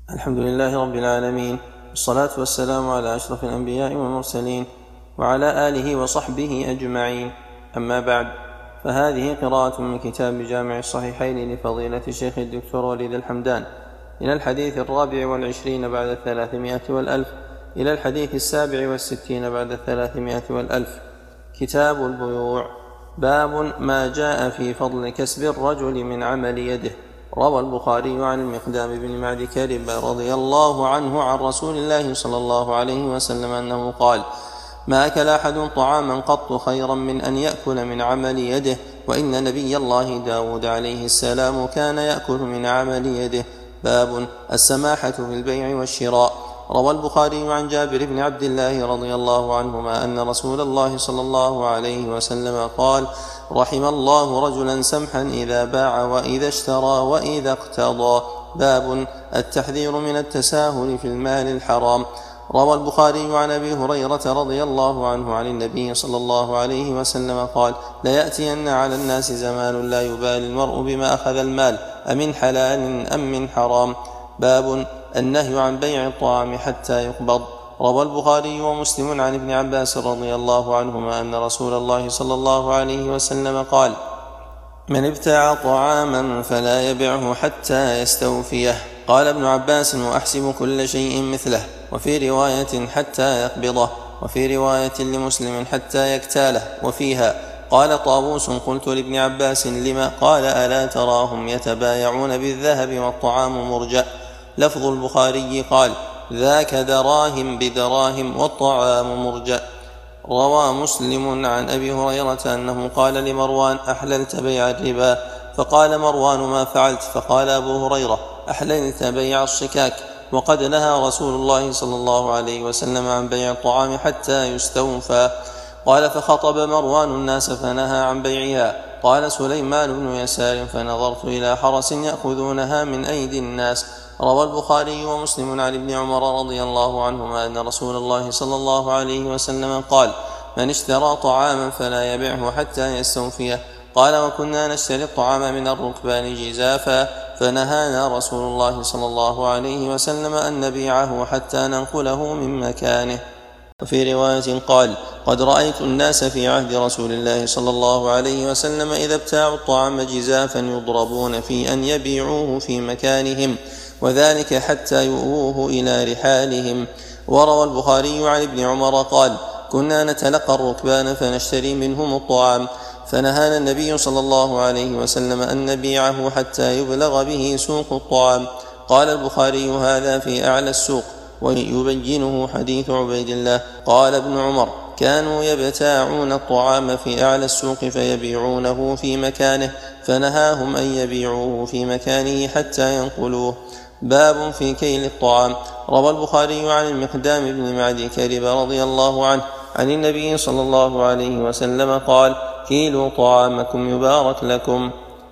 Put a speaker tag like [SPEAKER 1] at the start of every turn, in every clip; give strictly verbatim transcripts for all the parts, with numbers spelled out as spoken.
[SPEAKER 1] الحمد لله رب العالمين، والصلاة والسلام على أشرف الأنبياء والمرسلين وعلى آله وصحبه أجمعين. أما بعد، فهذه قراءة من كتاب جامع الصحيحين لفضيلة الشيخ الدكتور وليد الحمدان، من الحديث الرابع والعشرين بعد الثلاثمائة والألف إلى الحديث السابع والستين بعد الثلاثمائة والألف. كتاب البيوع. باب ما جاء في فضل كسب الرجل من عمل يده. روى البخاري عن المقدام بن معد كرب رضي الله عنه عن رسول الله صلى الله عليه وسلم أنه قال: ما أكل أحد طعاما قط خيرا من أن يأكل من عمل يده، وإن نبي الله داود عليه السلام كان يأكل من عمل يده. باب السماحة في البيع والشراء. روى البخاري عن جابر بن عبد الله رضي الله عنهما أن رسول الله صلى الله عليه وسلم قال: رحم الله رجلا سمحا إذا باع وإذا اشترى وإذا اقتضى. باب التحذير من التساهل في المال الحرام. روى البخاري عن أبي هريرة رضي الله عنه عن النبي صلى الله عليه وسلم قال: ليأتين على الناس زمان لا يبالي المرء بما أخذ المال أمن حلال أم من حرام. باب النهي عن بيع الطعام حتى يقبض. روى البخاري ومسلم عن ابن عباس رضي الله عنهما أن رسول الله صلى الله عليه وسلم قال: من ابتاع طعاما فلا يبعه حتى يستوفيه. قال ابن عباس: وأحسب كل شيء مثله. وفي رواية حتى يقبضه، وفي رواية لمسلم حتى يكتاله. وفيها قال طاووس: قلت لابن عباس: لما؟ قال: ألا تراهم يتبايعون بالذهب والطعام مرجأ. لفظ البخاري قال: ذاك دراهم بدراهم والطعام مرجأ. روى مسلم عن أبي هريرة أنه قال لمروان: أحللت بيع الربا؟ فقال مروان: ما فعلت؟ فقال أبو هريرة: أحللت بيع الصكاك، وقد نهى رسول الله صلى الله عليه وسلم عن بيع الطعام حتى يستوفى. قال: فخطب مروان الناس فنهى عن بيعها. قال سليمان بن يسار: فنظرت إلى حرس يأخذونها من أيدي الناس. روى البخاري ومسلم عن ابن عمر رضي الله عنهما أن رسول الله صلى الله عليه وسلم قال: من اشترى طعاما فلا يبعه حتى يستوفيه. قال: وكنا نشتري الطعام من الركبان جزافا، فنهانا رسول الله صلى الله عليه وسلم أن نبيعه حتى ننقله من مكانه. وفي رواية قال: قد رأيت الناس في عهد رسول الله صلى الله عليه وسلم إذا ابتاعوا الطعام جزافا يضربون في أن يبيعوه في مكانهم، وذلك حتى يؤوه إلى رحالهم. وروى البخاري عن ابن عمر قال: كنا نتلقى الركبان فنشتري منهم الطعام، فنهانا النبي صلى الله عليه وسلم أن نبيعه حتى يبلغ به سوق الطعام. قال البخاري: هذا في أعلى السوق. ويبينه حديث عبيد الله. قال ابن عمر: كانوا يبتاعون الطعام في أعلى السوق فيبيعونه في مكانه، فنهاهم أن يبيعوه في مكانه حتى ينقلوه. باب في كيل الطعام. روى البخاري عن المقدام بن معد كرب رضي الله عنه عن النبي صلى الله عليه وسلم قال: كيلوا طعامكم يبارك لكم.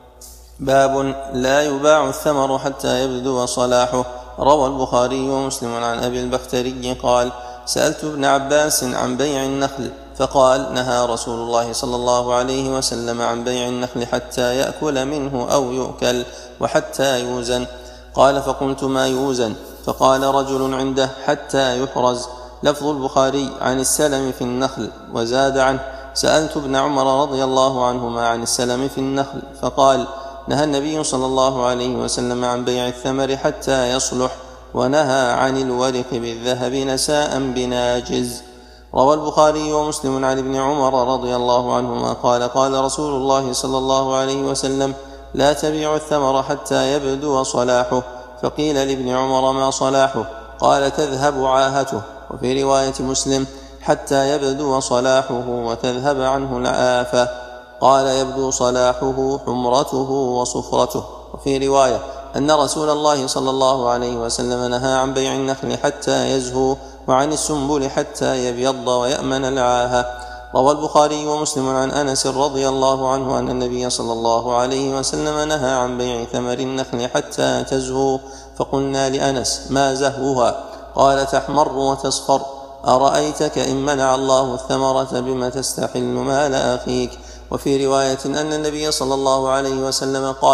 [SPEAKER 1] باب لا يباع الثمر حتى يبدو صلاحه. روى البخاري ومسلم عن أبي البختري قال: سألت ابن عباس عن بيع النخل، فقال: نهى رسول الله صلى الله عليه وسلم عن بيع النخل حتى يأكل منه أو يؤكل، وحتى يوزن. قال: فقلت: ما يوزن؟ فقال رجل عنده: حتى يحرز. لفظ البخاري عن السلم في النخل. وزاد عنه: سألت ابن عمر رضي الله عنهما عن السلم في النخل، فقال: نهى النبي صلى الله عليه وسلم عن بيع الثمر حتى يصلح، ونهى عن الورق بالذهب نساء بناجز. روى البخاري ومسلم عن ابن عمر رضي الله عنهما قال: قال رسول الله صلى الله عليه وسلم: لا تبيع الثمر حتى يبدو صلاحه. فقيل لابن عمر: ما صلاحه؟ قال: تذهب عاهته. وفي رواية مسلم: حتى يبدو صلاحه وتذهب عنه العافة. قال: يبدو صلاحه حمرته وصفرته. وفي رواية أن رسول الله صلى الله عليه وسلم نهى عن بيع النخل حتى يزهو، وعن السنبل حتى يبيض ويأمن العاهة. روى البخاري ومسلم عن أنس رضي الله عنه أن النبي صلى الله عليه وسلم نهى عن بيع ثمر النخل حتى تزهو. فقلنا لأنس: ما زهوها؟ قال: تحمر وتصفر. أرأيتك إن منع الله الثمرة بما تستحل مال أخيك. وفي رواية أن النبي صلى الله عليه وسلم قال: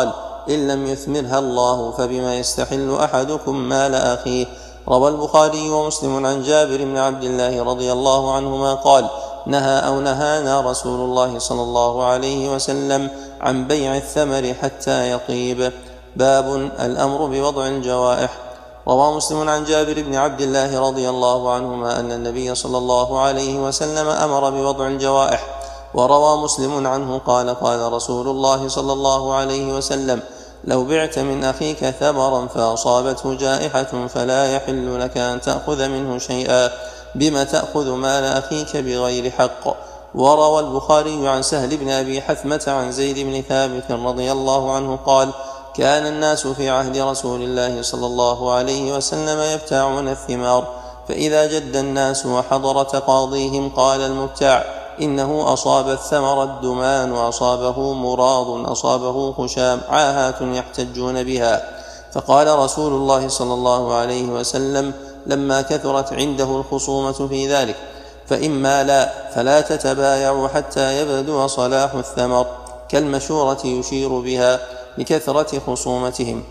[SPEAKER 1] إن لم يثمرها الله فبما يستحل أحدكم مال أخيه. روى البخاري ومسلم عن جابر بن عبد الله رضي الله عنهما قال: نهى أو نهانا رسول الله صلى الله عليه وسلم عن بيع الثمر حتى يطيب. باب الأمر بوضع الجوائح. روى مسلم عن جابر بن عبد الله رضي الله عنهما أن النبي صلى الله عليه وسلم أمر بوضع الجوائح. وروى مسلم عنه قال: قال رسول الله صلى الله عليه وسلم: لو بعت من أخيك ثمرا فأصابته جائحة فلا يحل لك أن تأخذ منه شيئا، بم تأخذ مال أخيك بغير حق. وروى البخاري عن سهل بن أبي حثمة عن زيد بن ثابت رضي الله عنه قال: كان الناس في عهد رسول الله صلى الله عليه وسلم يبتاعون الثمار، فإذا جد الناس وحضر تقاضيهم قال المبتاع: إنه أصاب الثمر الدمان، وأصابه مراض، أصابه خشام، عاهات يحتجون بها. فقال رسول الله صلى الله عليه وسلم لما كثرت عنده الخصومة في ذلك: فإما لا فلا تتبايعوا حتى يبدو صلاح الثمر، كالمشورة يشير بها لكثرة خصومتهم.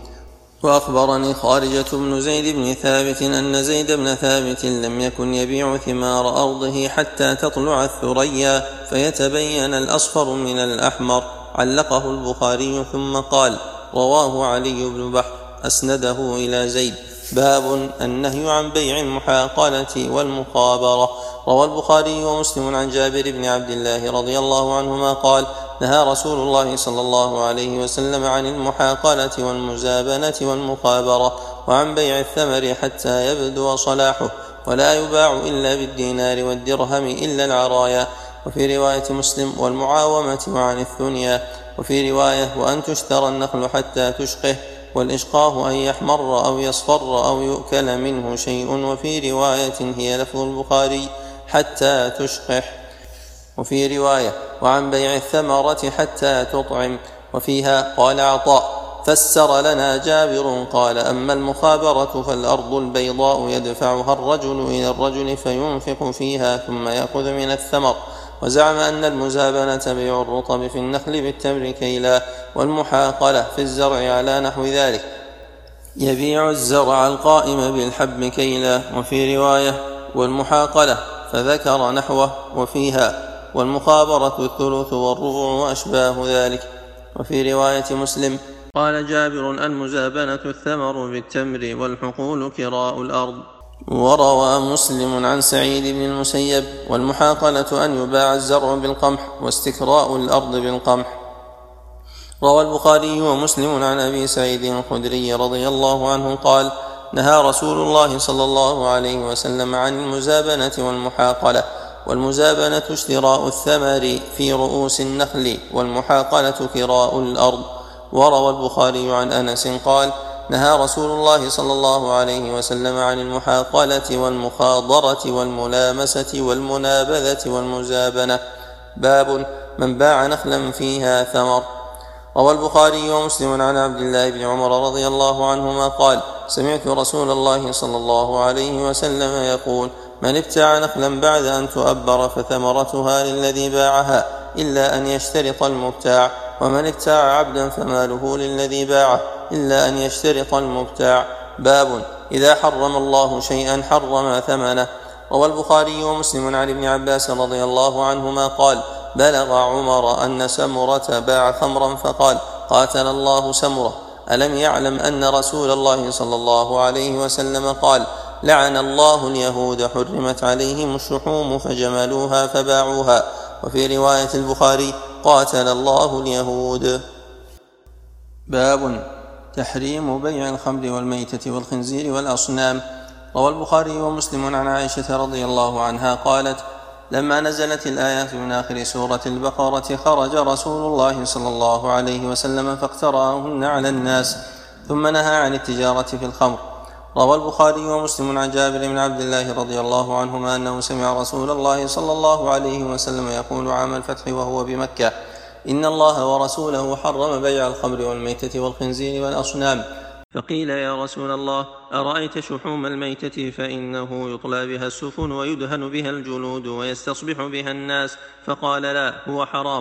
[SPEAKER 1] وأخبرني خارجة بن زيد بن ثابت أن زيد بن ثابت لم يكن يبيع ثمار أرضه حتى تطلع الثريا فيتبين الأصفر من الأحمر. علقه البخاري ثم قال: رواه علي بن بحر أسنده إلى زيد. باب النهي عن بيع المحاقلة والمخابرة. روى البخاري ومسلم عن جابر بن عبد الله رضي الله عنهما قال: نهى رسول الله صلى الله عليه وسلم عن المحاقلة والمزابنة والمخابرة، وعن بيع الثمر حتى يبدو صلاحه، ولا يباع إلا بالدينار والدرهم إلا العرايا. وفي رواية مسلم: والمعاومة وعن الثنيا. وفي رواية: وأن تشترى النخل حتى تشقه، والإشقاه أن يحمر أو يصفر أو يؤكل منه شيء. وفي رواية هي لفظ البخاري: حتى تشقح. وفي رواية: وعن بيع الثمرة حتى تطعم. وفيها قال عطاء: فسر لنا جابر قال: أما المخابرة فالأرض البيضاء يدفعها الرجل إلى الرجل فينفق فيها ثم يأخذ من الثمر. وزعم أن المزابنة بيع الرطب في النخل بالتمر كيلا، والمحاقلة في الزرع على نحو ذلك، يبيع الزرع القائم بالحب كيلا. وفي رواية: والمحاقلة، فذكر نحوه. وفيها: والمخابرة الثلث والربع وأشباه ذلك. وفي رواية مسلم قال جابر: المزابنة الثمر بالتمر، والحقول كراء الأرض. وروى مسلم عن سعيد بن المسيب: والمحاقلة أن يباع الزرع بالقمح، واستكراء الأرض بالقمح. روى البخاري ومسلم عن أبي سعيد الخدري رضي الله عنه قال: نهى رسول الله صلى الله عليه وسلم عن المزابنة والمحاقلة. والمزابنة اشتراء الثمر في رؤوس النخل، والمحاقلة كراء الأرض. وروى البخاري عن أنس قال: نهى رسول الله صلى الله عليه وسلم عن المحاقلة والمخاضرة والملامسة والمنابذة والمزابنة. باب من باع نخلا فيها ثمر. روى البخاري ومسلم عن عبد الله بن عمر رضي الله عنهما قال: سمعت رسول الله صلى الله عليه وسلم يقول: من ابتاع نخلا بعد أن تؤبر فثمرتها للذي باعها، إلا أن يشترط المبتاع. ومن ابتاع عبدا فماله للذي باعه، إلا أن يشترط المبتاع. باب إذا حرم الله شيئا حرم ثمنه. روى البخاري ومسلم عن ابن عباس رضي الله عنهما قال: بلغ عمر أن سمرة باع خمرا فقال: قاتل الله سمرة، ألم يعلم أن رسول الله صلى الله عليه وسلم قال: لعن الله اليهود، حرمت عليهم الشحوم فجملوها فباعوها. وفي رواية البخاري: قاتل الله اليهود. باب تحريم بيع الخمر والميتة والخنزير والأصنام. روى البخاري ومسلم عن عائشة رضي الله عنها قالت: لما نزلت الآيات من آخر سورة البقرة خرج رسول الله صلى الله عليه وسلم فاقترأهن على الناس، ثم نهى عن التجارة في الخمر. روى البخاري ومسلم عن جابر بن عبد الله رضي الله عنهما أنه سمع رسول الله صلى الله عليه وسلم يقول عام الفتح وهو بمكة: إن الله ورسوله حرم بيع الخمر والميتة والخنزير والأصنام. فقيل: يا رسول الله، أرأيت شحوم الميتة فإنه يطلى بها السفن ويدهن بها الجلود ويستصبح بها الناس؟ فقال: لا، هو حرام.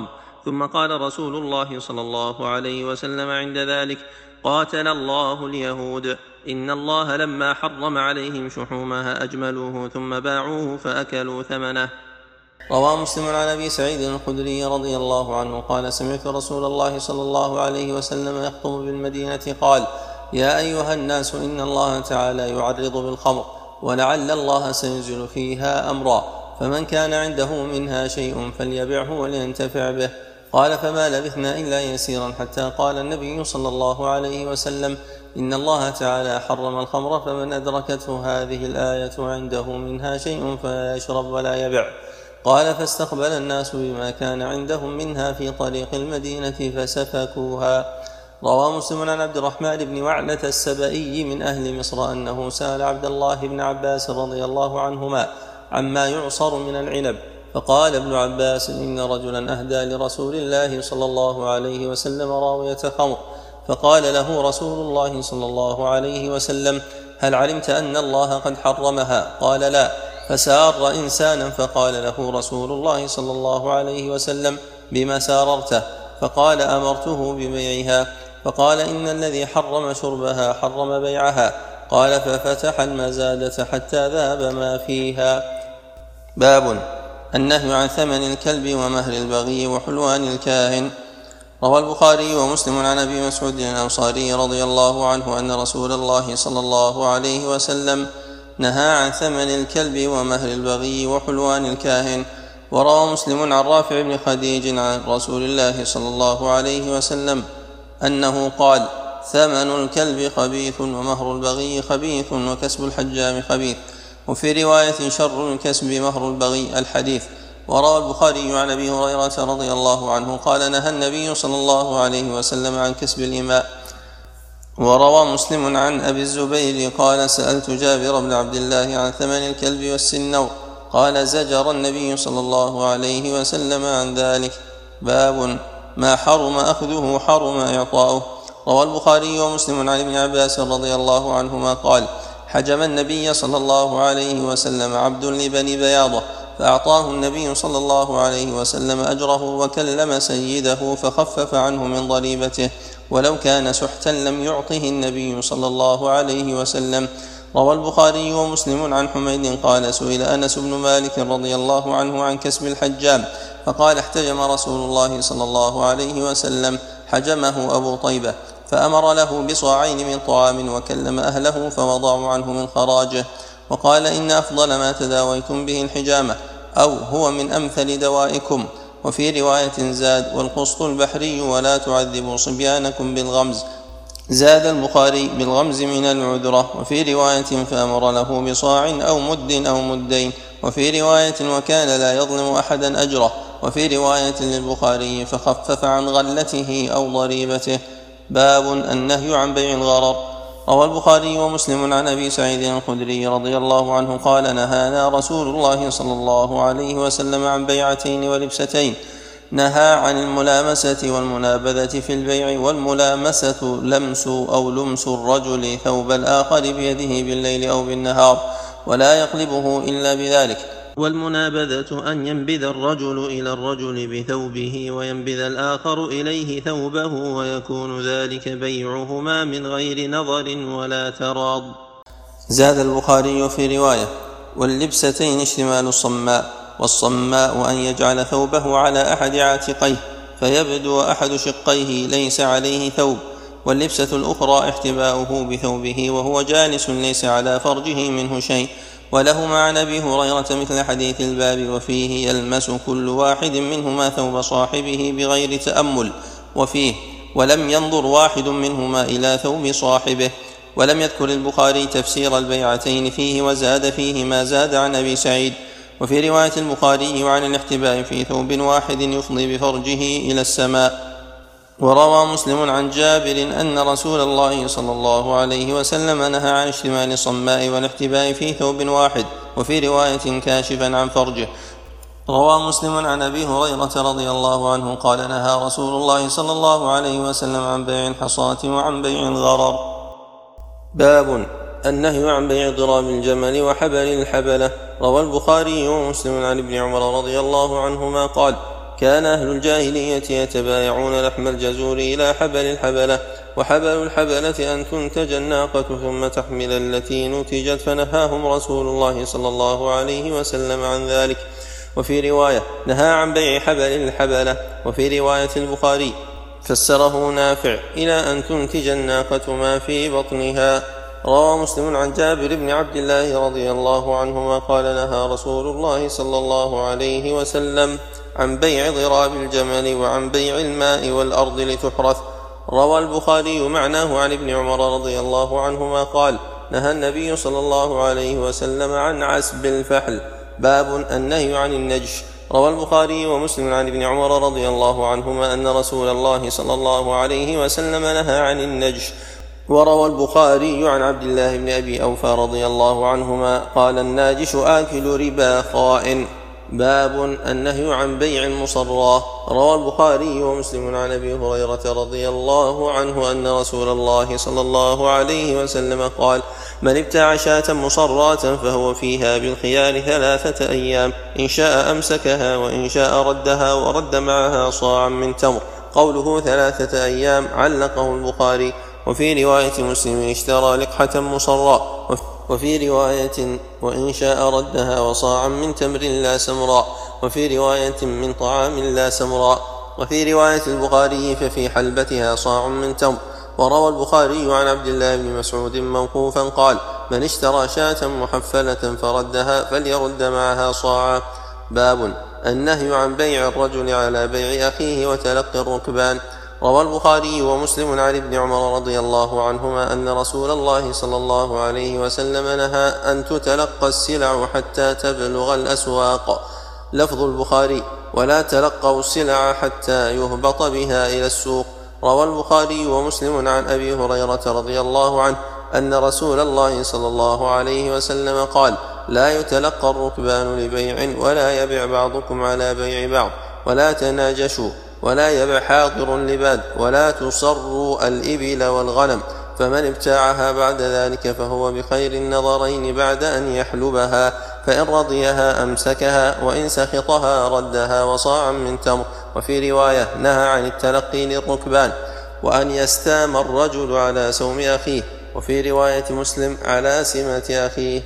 [SPEAKER 1] ثم قال رسول الله صلى الله عليه وسلم عند ذلك: قاتل الله اليهود، إن الله لما حرم عليهم شحومها أجملوه ثم باعوه فأكلوا ثمنه. روى مسلم عن أبي سعيد الخدري رضي الله عنه قال: سمعت رسول الله صلى الله عليه وسلم يخطب بالمدينة قال: يا أيها الناس، إن الله تعالى يعرض بالخمر، ولعل الله سينزل فيها أمرا، فمن كان عنده منها شيء فليبعه ولينتفع به. قال: فما لبثنا إلا يسيرا حتى قال النبي صلى الله عليه وسلم: إن الله تعالى حرم الخمر، فمن أدركته هذه الآية عنده منها شيء فلا يشرب ولا يبع. قال: فاستقبل الناس بما كان عندهم منها في طريق المدينة فسفكوها. روى مسلم عن عبد الرحمن بن وعلة السبئي من أهل مصر أنه سأل عبد الله بن عباس رضي الله عنهما عما يعصر من العنب، فقال ابن عباس: إن رجلا أهدى لرسول الله صلى الله عليه وسلم راوية خمر، فقال له رسول الله صلى الله عليه وسلم: هل علمت أن الله قد حرمها؟ قال: لا. فسار إنسانا فقال له رسول الله صلى الله عليه وسلم: بما ساررته؟ فقال: أمرته ببيعها. فقال: إن الذي حرم شربها حرم بيعها. قال: ففتح المزادة حتى ذهب ما فيها. باب النهي عن ثمن الكلب ومهر البغي وحلوان الكاهن. روى البخاري ومسلم عن أبي مسعود الأنصاري رضي الله عنه أن رسول الله صلى الله عليه وسلم نهى عن ثمن الكلب ومهر البغي وحلوان الكاهن. وروى مسلم عن رافع بن خديج عن رسول الله صلى الله عليه وسلم أنه قال: ثمن الكلب خبيث، ومهر البغي خبيث، وكسب الحجام خبيث. وفي رواية: شر الكسب مهر البغي. الحديث. وروى البخاري عن أبي هريرة رضي الله عنه قال: نهى النبي صلى الله عليه وسلم عن كسب الإماء. وروى مسلم عن أبي الزبير قال: سألت جابر بن عبد الله عن ثمن الكلب والسنور، قال: زجر النبي صلى الله عليه وسلم عن ذلك. باب ما حرم أخذه حرم إعطاؤه. روى البخاري ومسلم عن ابن عباس رضي الله عنهما قال: حجم النبي صلى الله عليه وسلم عبد لبني بياضة، فأعطاه النبي صلى الله عليه وسلم أجره، وكلم سيده فخفف عنه من ضريبته، ولو كان سحتا لم يعطه النبي صلى الله عليه وسلم. روى البخاري ومسلم عن حميد قال: سئل أنس بن مالك رضي الله عنه عن كسب الحجام، فقال: احتجم رسول الله صلى الله عليه وسلم، حجمه أبو طيبة، فأمر له بصاعين من طعام، وكلم أهله فوضعوا عنه من خراجه، وقال: إن أفضل ما تداويتم به الحجامة، أو هو من أمثل دوائكم. وفي رواية زاد: والقسط البحري، ولا تعذبوا صبيانكم بالغمز. زاد البخاري: بالغمز من العذرة. وفي رواية: فأمر له بصاع أو مد أو مدين. وفي رواية: وكان لا يظلم أحدا أجره. وفي رواية للبخاري: فخفف عن غلته أو ضريبته. باب النهي عن بيع الغرر. روى البخاري ومسلم عن أبي سعيد الخدري رضي الله عنه قال: نهانا رسول الله صلى الله عليه وسلم عن بيعتين ولبستين. نهى عن الملامسة والمنابذة في البيع. والملامسة لمس أو لمس الرجل ثوب الآخر بيده بالليل أو بالنهار، ولا يقلبه إلا بذلك. والمنابذة أن ينبذ الرجل إلى الرجل بثوبه، وينبذ الآخر إليه ثوبه، ويكون ذلك بيعهما من غير نظر ولا تراض. زاد البخاري في رواية: واللبستين اشتمال الصماء، والصماء أن يجعل ثوبه على أحد عاتقيه فيبدو أحد شقيه ليس عليه ثوب، واللبسة الأخرى احتباؤه بثوبه وهو جالس ليس على فرجه منه شيء. ولهما عن أبي هريرة مثل حديث الباب، وفيه: يلمس كل واحد منهما ثوب صاحبه بغير تأمل. وفيه: ولم ينظر واحد منهما إلى ثوب صاحبه. ولم يذكر البخاري تفسير البيعتين فيه، وزاد فيه ما زاد عن أبي سعيد. وفي رواية البخاري: وعن الاحتباء في ثوب واحد يفضي بفرجه إلى السماء. وروى مسلم عن جابر أن رسول الله صلى الله عليه وسلم نهى عن اشتمال الصماء والاحتباء في ثوب واحد، وفي رواية: كاشفا عن فرجه. روى مسلم عن أبي هريرة رضي الله عنه قال: نهى رسول الله صلى الله عليه وسلم عن بيع الحصاة وعن بيع الغرر. باب النهي عن بيع ضراب الجمل وحبل الحبلة. روى البخاري ومسلم عن ابن عمر رضي الله عنهما قال: كان أهل الجاهلية يتبايعون لحم الجزور إلى حبل الحبلة، وحبل الحبلة أن تنتج الناقة ثم تحمل التي نتجت، فنهاهم رسول الله صلى الله عليه وسلم عن ذلك. وفي رواية نهى عن بيع حبل الحبلة. وفي رواية البخاري فسره نافع إلى أن تنتج الناقة ما في بطنها. روى مسلم عن جابر بن عبد الله رضي الله عنهما قال نهى رسول الله صلى الله عليه وسلم عن بيع ضراب الجمل وعن بيع الماء والأرض لتحرث. روى البخاري معناه عن ابن عمر رضي الله عنهما قال نهى النبي صلى الله عليه وسلم عن عسب الفحل. باب النهي عن النجش. روى البخاري ومسلم عن ابن عمر رضي الله عنهما أن رسول الله صلى الله عليه وسلم نهى عن النجش. وروى البخاري عن عبد الله بن أبي أوفى رضي الله عنهما قال الناجش آكل ربا خائن. باب النهي عن بيع المصرى. روى البخاري ومسلم عن أبي هريرة رضي الله عنه أن رسول الله صلى الله عليه وسلم قال من ابتاع شاة مصراة فهو فيها بالخيار ثلاثة أيام، إن شاء أمسكها وإن شاء ردها ورد معها صاعا من تمر. قوله ثلاثة أيام علقه البخاري. وفي رواية مسلم اشترى لقحة مصراء. وفي رواية وإن شاء ردها وصاعا من تمر لا سمراء. وفي رواية من طعام لا سمراء. وفي رواية البخاري ففي حلبتها صاع من تمر. وروى البخاري عن عبد الله بن مسعود موقوفا قال من اشترى شاة محفلة فردها فليرد معها صاعا. باب النهي عن بيع الرجل على بيع أخيه وتلقي الركبان. روى البخاري ومسلم عن ابن عمر رضي الله عنهما أن رسول الله صلى الله عليه وسلم نهى أن تتلقى السلع حتى تبلغ الأسواق. لفظ البخاري ولا تلقوا السلع حتى يهبط بها إلى السوق. روى البخاري ومسلم عن أبي هريرة رضي الله عنه أن رسول الله صلى الله عليه وسلم قال لا يتلقى الركبان لبيع ولا يبع بعضكم على بيع بعض، ولا تناجشوا، ولا يبع حاضر لباد، ولا تصروا الإبل والغنم، فمن ابتاعها بعد ذلك فهو بخير النظرين بعد أن يحلبها، فإن رضيها أمسكها وإن سخطها ردها وصاعا من تمر. وفي رواية نهى عن التلقي للركبان وأن يستام الرجل على سوم أخيه. وفي رواية مسلم على سمة أخيه.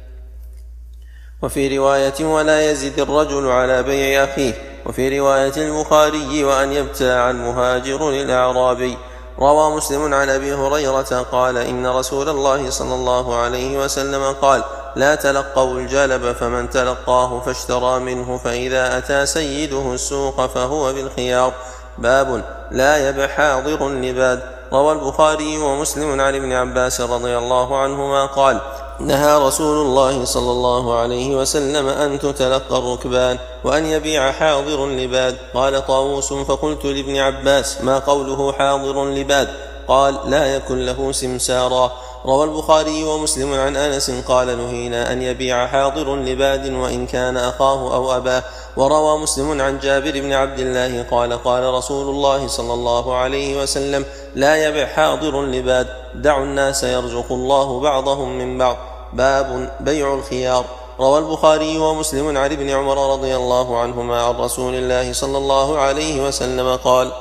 [SPEAKER 1] وفي رواية ولا يزد الرجل على بيع أخيه. وفي رواية البخاري وأن يبتاع المهاجر للأعرابي. روى مسلم عن أبي هريرة قال إن رسول الله صلى الله عليه وسلم قال لا تلقوا الجلب، فمن تلقاه فاشترى منه فإذا أتى سيده السوق فهو بالخيار. باب لا يبع حاضر لباد. روى البخاري ومسلم عن ابن عباس رضي الله عنهما قال نهى رسول الله صلى الله عليه وسلم أن تتلقى الركبان وأن يبيع حاضر لباد. قال طاووس فقلت لابن عباس ما قوله حاضر لباد؟ قال لا يكن له سمسارا. روى البخاري ومسلم عن أنس قال نهينا أن يبيع حاضر لباد وإن كان أخاه أو أباه. وروى مسلم عن جابر بن عبد الله قال قال رسول الله صلى الله عليه وسلم لا يبع حاضر لباد، دعوا الناس يرزق الله بعضهم من بعض. باب بيع الخيار. روى البخاري ومسلم عن ابن عمر رضي الله عنهما عن رسول الله صلى الله عليه وسلم قال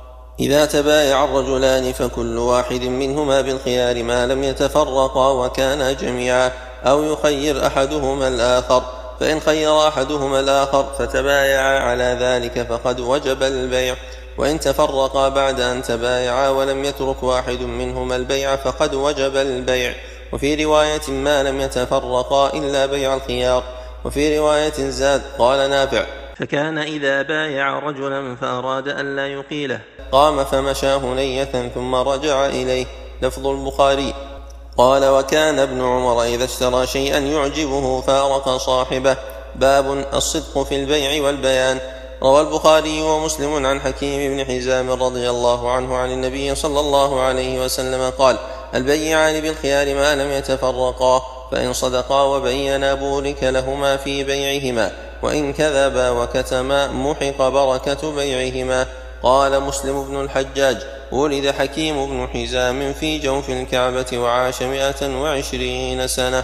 [SPEAKER 1] إذا تبايع الرجلان فكل واحد منهما بالخيار ما لم يتفرقا وكانا جميعا، أو يخير أحدهما الآخر، فإن خير أحدهما الآخر فتبايعا على ذلك فقد وجب البيع، وإن تفرقا بعد أن تبايعا ولم يترك واحد منهما البيع فقد وجب البيع. وفي رواية ما لم يتفرقا إلا بيع الخيار. وفي رواية زاد قال نافع فكان إذا بايع رجلا فأراد أن لا يقيله قام فمشى هنية ثم رجع إليه. لفظ البخاري قال وكان ابن عمر إذا اشترى شيئا يعجبه فارق صاحبه. باب الصدق في البيع والبيان. روى البخاري ومسلم عن حكيم بن حزام رضي الله عنه عن النبي صلى الله عليه وسلم قال البيعان بالخيار ما لم يتفرقا، فإن صدقا وبينا بورك لهما في بيعهما، وإن كذبا وكتما محق بركة بيعهما. قال مسلم بن الحجاج ولد حكيم بن حزام في جوف الكعبة وعاش مئة وعشرين سنة.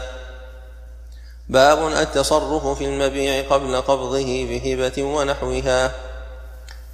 [SPEAKER 1] باب التصرف في المبيع قبل قبضه بهبة ونحوها.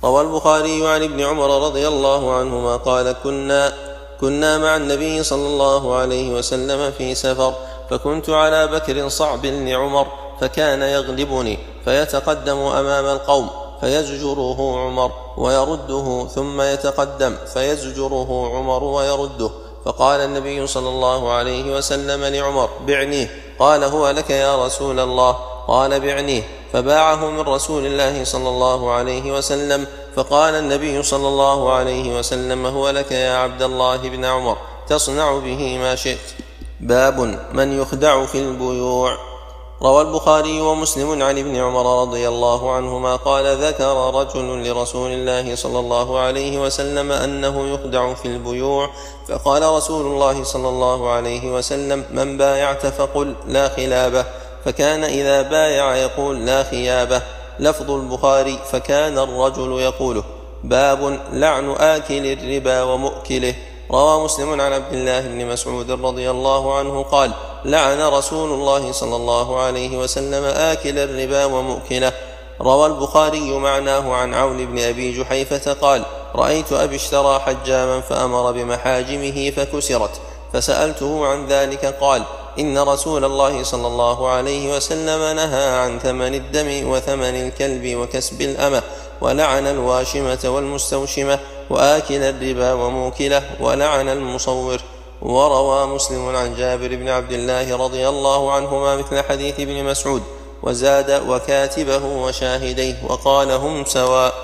[SPEAKER 1] روى البخاري عن ابن عمر رضي الله عنهما قال كنا كنا مع النبي صلى الله عليه وسلم في سفر، فكنت على بكر صعب لعمر، فكان يغلبني فيتقدم أمام القوم فيزجره عمر ويرده، ثم يتقدم فيزجره عمر ويرده. فقال النبي صلى الله عليه وسلم لعمر بعنيه، قال هو لك يا رسول الله، قال بعنيه، فباعه من رسول الله صلى الله عليه وسلم. فقال النبي صلى الله عليه وسلم هو لك يا عبد الله بن عمر، تصنع به ما شئت. باب من يخدع في البيوع. روى البخاري ومسلم عن ابن عمر رضي الله عنهما قال ذكر رجل لرسول الله صلى الله عليه وسلم أنه يخدع في البيوع، فقال رسول الله صلى الله عليه وسلم من بايعت فقل لا خلابه، فكان إذا بايع يقول لا خيابه. لفظ البخاري فكان الرجل يقوله. باب لعن آكل الربا ومؤكله. روى مسلم عن عبد الله بن مسعود رضي الله عنه قال لعن رسول الله صلى الله عليه وسلم آكل الربا ومؤكله. روى البخاري معناه عن عون بن أبي جحيفة قال رأيت أبي اشترى حجاما فأمر بمحاجمه فكسرت، فسألته عن ذلك قال إن رسول الله صلى الله عليه وسلم نهى عن ثمن الدم وثمن الكلب وكسب الأمة، ولعن الواشمة والمستوشمة وآكل الربا وموكله، ولعن المصور. وروى مسلم عن جابر بن عبد الله رضي الله عنهما مثل حديث ابن مسعود، وزاد وكاتبه وشاهديه، وقال هم سواء.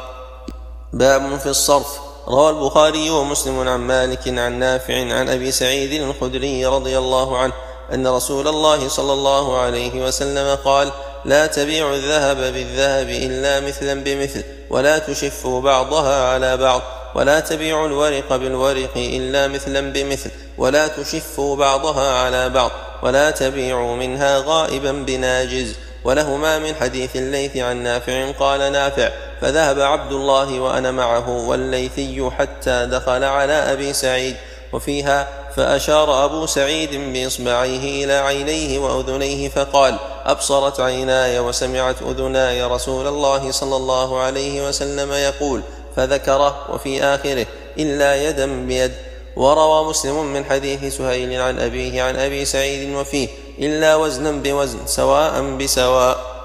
[SPEAKER 1] باب في الصرف. روى البخاري ومسلم عن مالك عن نافع عن أبي سعيد الخدري رضي الله عنه أن رسول الله صلى الله عليه وسلم قال لا تبيعوا الذهب بالذهب إلا مثلا بمثل، ولا تشفوا بعضها على بعض، ولا تبيعوا الورق بالورق إلا مثلا بمثل، ولا تشفوا بعضها على بعض، ولا تبيعوا منها غائبا بناجز. ولهما من حديث الليث عن نافع قال نافع فذهب عبد الله وأنا معه والليثي حتى دخل على أبي سعيد، وفيها فأشار أبو سعيد بإصبعيه إلى عينيه وأذنيه فقال أبصرت عيناي وسمعت أذناي رسول الله صلى الله عليه وسلم يقول، فذكره وفي آخره إلا يدا بيد. وروى مسلم من حديث سهيل عن أبيه عن أبي سعيد وفيه إلا وزنا بوزن سواء بسواء.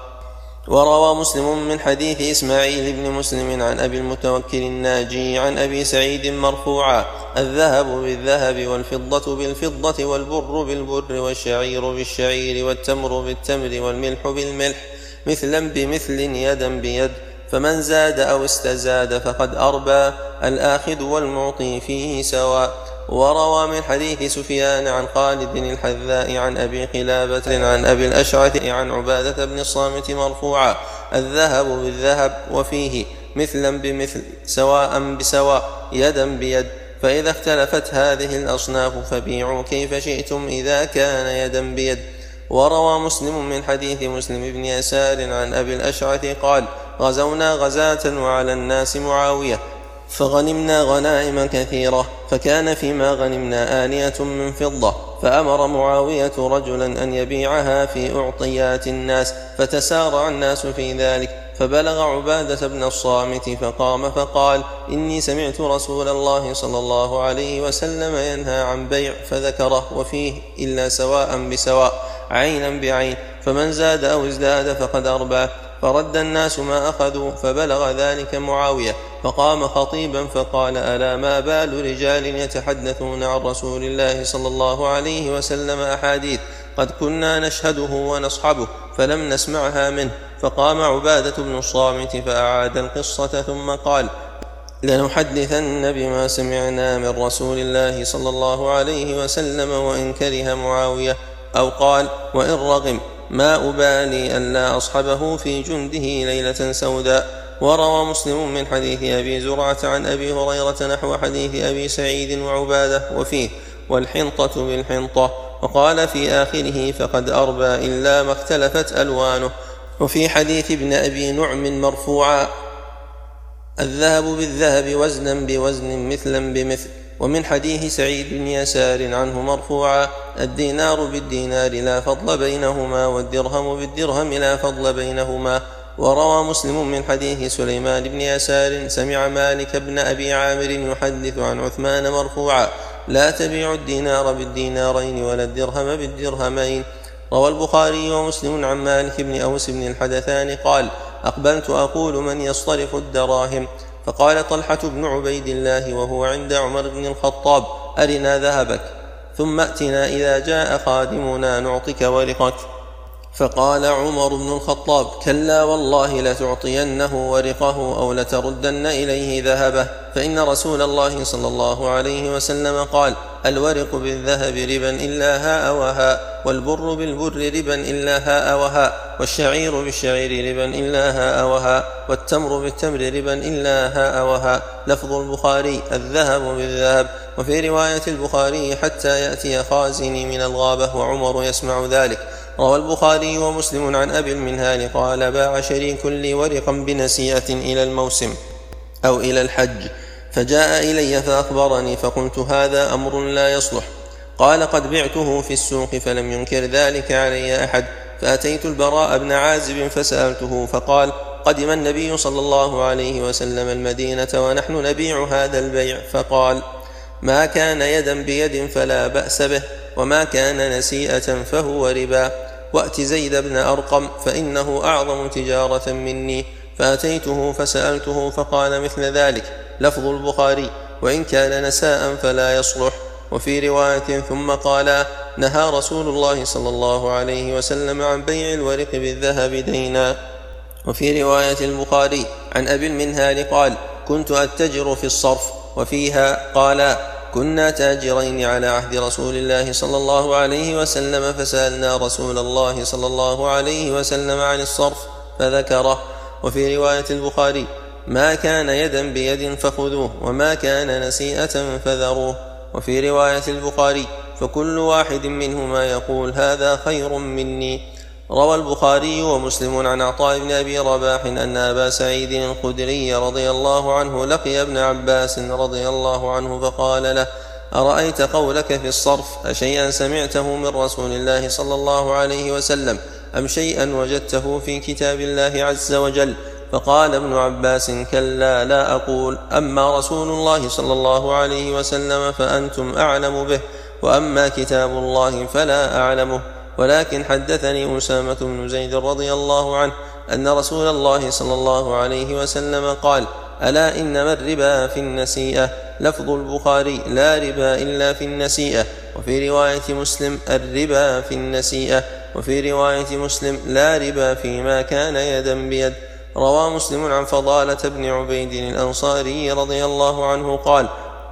[SPEAKER 1] وروى مسلم من حديث إسماعيل بن مسلم عن أبي المتوكل الناجي عن أبي سعيد مرفوعا الذهب بالذهب والفضة بالفضة والبر بالبر والشعير بالشعير والتمر بالتمر والملح بالملح مثلا بمثل يدا بيد، فمن زاد أو استزاد فقد أربى، الآخذ والمعطي فيه سواء. وروى من حديث سفيان عن خالد الحذاء عن أبي قلابة عن أبي الأشعث عن عبادة بن الصامت مرفوعا الذهب بالذهب وفيه مثلا بمثل سواء بسواء يدا بيد، فإذا اختلفت هذه الأصناف فبيعوا كيف شئتم إذا كان يدا بيد. وروى مسلم من حديث مسلم بن يسار عن أبي الأشعث قال غزونا غزاة وعلى الناس معاوية فغنمنا غنائم كثيرة، فكان فيما غنمنا آنية من فضة، فأمر معاوية رجلا أن يبيعها في أعطيات الناس، فتسارع الناس في ذلك، فبلغ عبادة بن الصامت فقام فقال إني سمعت رسول الله صلى الله عليه وسلم ينهى عن بيع، فذكره وفيه إلا سواء بسواء عينا بعين، فمن زاد أو ازداد فقد أربى. فرد الناس ما أخذوا، فبلغ ذلك معاوية فقام خطيبا فقال ألا ما بال رجال يتحدثون عن رسول الله صلى الله عليه وسلم أحاديث قد كنا نشهده ونصحبه فلم نسمعها منه. فقام عبادة بن الصامت فأعاد القصة ثم قال لنحدثن بما سمعنا من رسول الله صلى الله عليه وسلم وإن كره معاوية، أو قال وإن رغم ما أبالي أن لا أصحبه في جنده ليلة سوداء. وروى مسلم من حديث أبي زرعة عن أبي هريرة نحو حديث أبي سعيد وعبادة وفيه والحنطة بالحنطة، وقال في آخره فقد أربى إلا ما اختلفت ألوانه. وفي حديث ابن أبي نعم مرفوعا الذهب بالذهب وزنا بوزن مثلا بمثل. ومن حديث سعيد بن يسار عنه مرفوعا الدينار بالدينار لا فضل بينهما، والدرهم بالدرهم لا فضل بينهما. وروى مسلم من حديث سليمان بن يسار سمع مالك بن أبي عامر يحدث عن عثمان مرفوعا: لا تبيع الدينار بالدينارين ولا الدرهم بالدرهمين. روى البخاري ومسلم عن مالك بن أوس بن الحدثان قال: أقبلت أقول: من يصطرف الدراهم؟ فقال طلحة بن عبيد الله وهو عند عمر بن الخطاب: أرنا ذهبك، ثم أتنا إذا جاء خادمنا نعطك ورقك. فقال عمر بن الخطاب: كلا والله لتعطينه ورقه أو لتردن إليه ذهبه، فإن رسول الله صلى الله عليه وسلم قال: الورق بالذهب ربا إلا هاء وهاء، والبر بالبر ربا إلا هاء وهاء، والشعير بالشعير ربا إلا هاء وهاء، والتمر بالتمر ربا إلا هاء وهاء. لفظ البخاري: الذهب بالذهب. وفي رواية البخاري: حتى يأتي خازني من الغابة وعمر يسمع ذلك. روى البخاري ومسلم عن أبي المنهال قال: باع شريك لي ورقا بنسيئة إلى الموسم أو إلى الحج، فجاء إلي فأخبرني، فقلت: هذا أمر لا يصلح. قال: قد بعته في السوق، فلم ينكر ذلك علي أحد. فأتيت البراء بن عازب فسألته، فقال: قدم النبي صلى الله عليه وسلم المدينة ونحن نبيع هذا البيع، فقال: ما كان يدا بيد فلا بأس به، وما كان نسيئة فهو ربا. وأت زيد بن أرقم فإنه أعظم تجارة مني. فأتيته فسألته فقال مثل ذلك. لفظ البخاري: وإن كان نساء فلا يصلح. وفي رواية: ثم قال: نهى رسول الله صلى الله عليه وسلم عن بيع الورق بالذهب دينا. وفي رواية البخاري عن أبي المنهال قال: كنت أتجر في الصرف. وفيها قال: كنا تاجرين على عهد رسول الله صلى الله عليه وسلم، فسألنا رسول الله صلى الله عليه وسلم عن الصرف فذكره. وفي رواية البخاري: ما كان يدا بيد فخذوه، وما كان نسيئة فذروه. وفي رواية البخاري: فكل واحد منهما يقول: هذا خير مني. روى البخاري ومسلم عن عطاء بن أبي رباح أن أبا سعيد الخدري رضي الله عنه لقي ابن عباس رضي الله عنه فقال له: أرأيت قولك في الصرف أشيئا سمعته من رسول الله صلى الله عليه وسلم، أم شيئا وجدته في كتاب الله عز وجل؟ فقال ابن عباس: كلا، لا أقول. أما رسول الله صلى الله عليه وسلم فأنتم أعلم به، وأما كتاب الله فلا أعلمه. ولكن حدثني أسامة بن زيد رضي الله عنه أن رسول الله صلى الله عليه وسلم قال: ألا إنما الربا في النسيئة. لفظ البخاري: لا ربا إلا في النسيئة. وفي رواية مسلم: الربا في النسيئة. وفي رواية مسلم: لا ربا فيما كان يدا بيد. روى مسلم عن فضالة بن عبيد الأنصاري رضي الله عنه قال: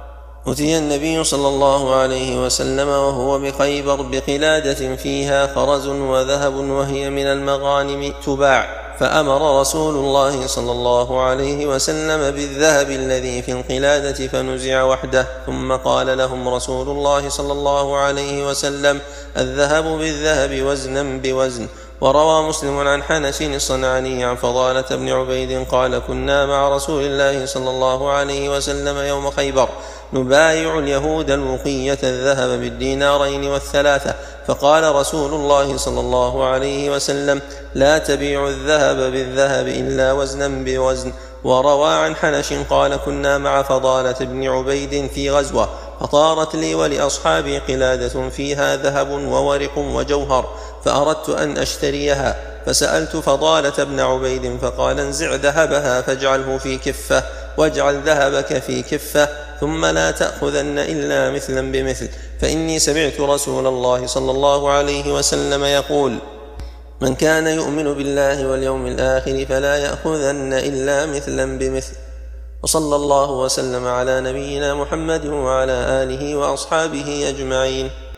[SPEAKER 1] أتي النبي صلى الله عليه وسلم وهو بخيبر بقلادة فيها خرز وذهب، وهي من المغانم تباع، فأمر رسول الله صلى الله عليه وسلم بالذهب الذي في القلادة فنزع وحده، ثم قال لهم رسول الله صلى الله عليه وسلم: الذهب بالذهب وزنا بوزن. وروى مسلم عن حنس الصنعاني عن فضالة بن عبيد قال: كنا مع رسول الله صلى الله عليه وسلم يوم خيبر نبايع اليهود الوقية الذهب بالدينارين والثلاثة، فقال رسول الله صلى الله عليه وسلم: لا تبيع الذهب بالذهب إلا وزنا بوزن. وروى عن حنش قال: كنا مع فضالة بن عبيد في غزوة، فطارت لي ولأصحابي قلادة فيها ذهب وورق وجوهر، فأردت أن أشتريها، فسألت فضالة بن عبيد فقال: انزع ذهبها فاجعله في كفة، واجعل ذهبك في كفة، ثم لا تأخذن إلا مثلا بمثل، فإني سمعت رسول الله صلى الله عليه وسلم يقول: من كان يؤمن بالله واليوم الآخر فلا يأخذن إلا مثلا بمثل. وصلى الله وسلم على نبينا محمد وعلى آله وأصحابه أجمعين.